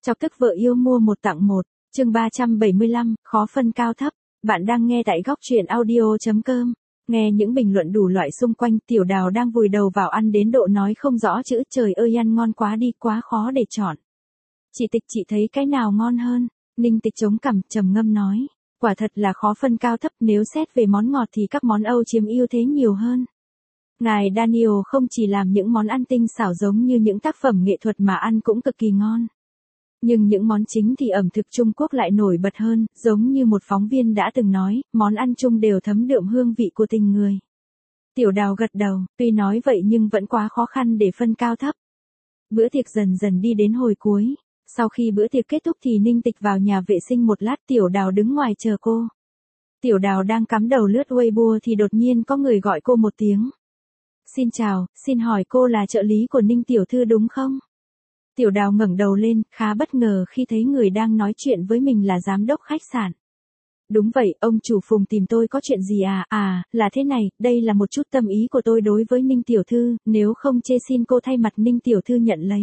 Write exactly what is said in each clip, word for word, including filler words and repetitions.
Chọc tức vợ yêu mua một tặng một, chương ba trăm bảy mươi lăm, khó phân cao thấp. Bạn đang nghe tại góc truyện audio chấm com. Nghe những bình luận đủ loại xung quanh, Tiểu Đào đang vùi đầu vào ăn đến độ nói không rõ chữ, trời ơi ăn ngon quá đi, quá khó để chọn. Chị Tịch, chị thấy cái nào ngon hơn? Ninh Tịch chống cằm trầm ngâm nói, quả thật là khó phân cao thấp, nếu xét về món ngọt thì các món Âu chiếm ưu thế nhiều hơn. Ngài Daniel không chỉ làm những món ăn tinh xảo giống như những tác phẩm nghệ thuật mà ăn cũng cực kỳ ngon. Nhưng những món chính thì ẩm thực Trung Quốc lại nổi bật hơn, giống như một phóng viên đã từng nói, món ăn chung đều thấm đượm hương vị của tình người. Tiểu Đào gật đầu, tuy nói vậy nhưng vẫn quá khó khăn để phân cao thấp. Bữa tiệc dần dần đi đến hồi cuối. Sau khi bữa tiệc kết thúc thì Ninh Tịch vào nhà vệ sinh một lát, Tiểu Đào đứng ngoài chờ cô. Tiểu Đào đang cắm đầu lướt Weibo thì đột nhiên có người gọi cô một tiếng. Xin chào, xin hỏi cô là trợ lý của Ninh tiểu thư đúng không? Tiểu Đào ngẩng đầu lên, khá bất ngờ khi thấy người đang nói chuyện với mình là giám đốc khách sạn. Đúng vậy, ông chủ Phùng tìm tôi có chuyện gì à? À, là thế này, đây là một chút tâm ý của tôi đối với Ninh tiểu thư, nếu không chê xin cô thay mặt Ninh tiểu thư nhận lấy.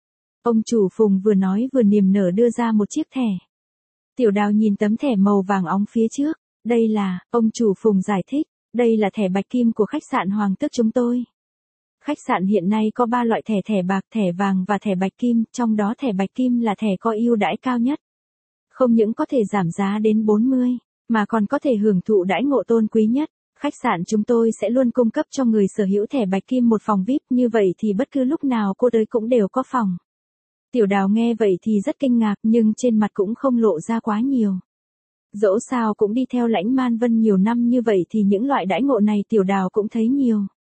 Ông chủ Phùng vừa nói vừa niềm nở đưa ra một chiếc thẻ. Tiểu Đào nhìn tấm thẻ màu vàng óng phía trước, đây là, ông chủ Phùng giải thích, đây là thẻ bạch kim của khách sạn Hoàng Tước chúng tôi. Khách sạn hiện nay có ba loại thẻ: thẻ bạc, thẻ vàng và thẻ bạch kim, trong đó thẻ bạch kim là thẻ có ưu đãi cao nhất. Không những có thể giảm giá đến bốn mươi, mà còn có thể hưởng thụ đãi ngộ tôn quý nhất. Khách sạn chúng tôi sẽ luôn cung cấp cho người sở hữu thẻ bạch kim một phòng vi ai pi, như vậy thì bất cứ lúc nào cô tới cũng đều có phòng. Tiểu Đào nghe vậy thì rất kinh ngạc nhưng trên mặt cũng không lộ ra quá nhiều. Dẫu sao cũng đi theo Lãnh Man Vân nhiều năm như vậy thì những loại đãi ngộ này Tiểu Đào cũng thấy nhiều.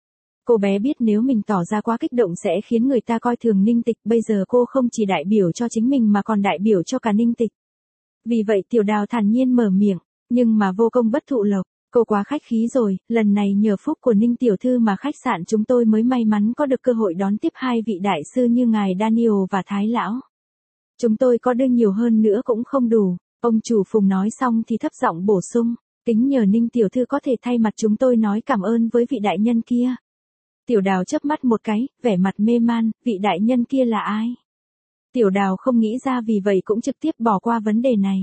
Cô bé biết nếu mình tỏ ra quá kích động sẽ khiến người ta coi thường Ninh Tịch, bây giờ cô không chỉ đại biểu cho chính mình mà còn đại biểu cho cả Ninh Tịch. Vì vậy Tiểu Đào thản nhiên mở miệng, nhưng mà vô công bất thụ lộc, cô quá khách khí rồi, lần này nhờ phúc của Ninh tiểu thư mà khách sạn chúng tôi mới may mắn có được cơ hội đón tiếp hai vị đại sư như ngài Daniel và Thái Lão. Chúng tôi có đưa nhiều hơn nữa cũng không đủ. Ông chủ Phùng nói xong thì thấp giọng bổ sung, kính nhờ Ninh tiểu thư có thể thay mặt chúng tôi nói cảm ơn với vị đại nhân kia. Tiểu Đào chớp mắt một cái, vẻ mặt mê man, vị đại nhân kia là ai? Tiểu Đào không nghĩ ra vì vậy cũng trực tiếp bỏ qua vấn đề này.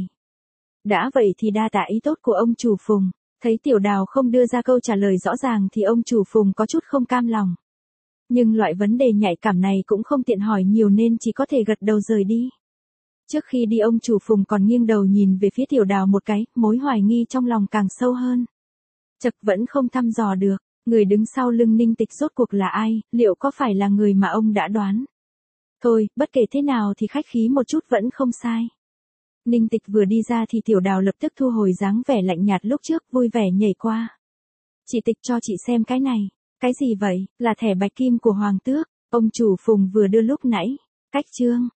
Đã vậy thì đa tạ ý tốt của ông chủ Phùng, thấy Tiểu Đào không đưa ra câu trả lời rõ ràng thì ông chủ Phùng có chút không cam lòng. Nhưng loại vấn đề nhạy cảm này cũng không tiện hỏi nhiều nên chỉ có thể gật đầu rời đi. Trước khi đi ông chủ Phùng còn nghiêng đầu nhìn về phía Tiểu Đào một cái, mối hoài nghi trong lòng càng sâu hơn. Chật vẫn không thăm dò được, người đứng sau lưng Ninh Tịch rốt cuộc là ai, liệu có phải là người mà ông đã đoán? Thôi, bất kể thế nào thì khách khí một chút vẫn không sai. Ninh Tịch vừa đi ra thì Tiểu Đào lập tức thu hồi dáng vẻ lạnh nhạt lúc trước, vui vẻ nhảy qua. Chị Tịch cho chị xem cái này. Cái gì vậy? Là thẻ bạch kim của Hoàng Tước. Ông chủ Phùng vừa đưa lúc nãy. Cách chương.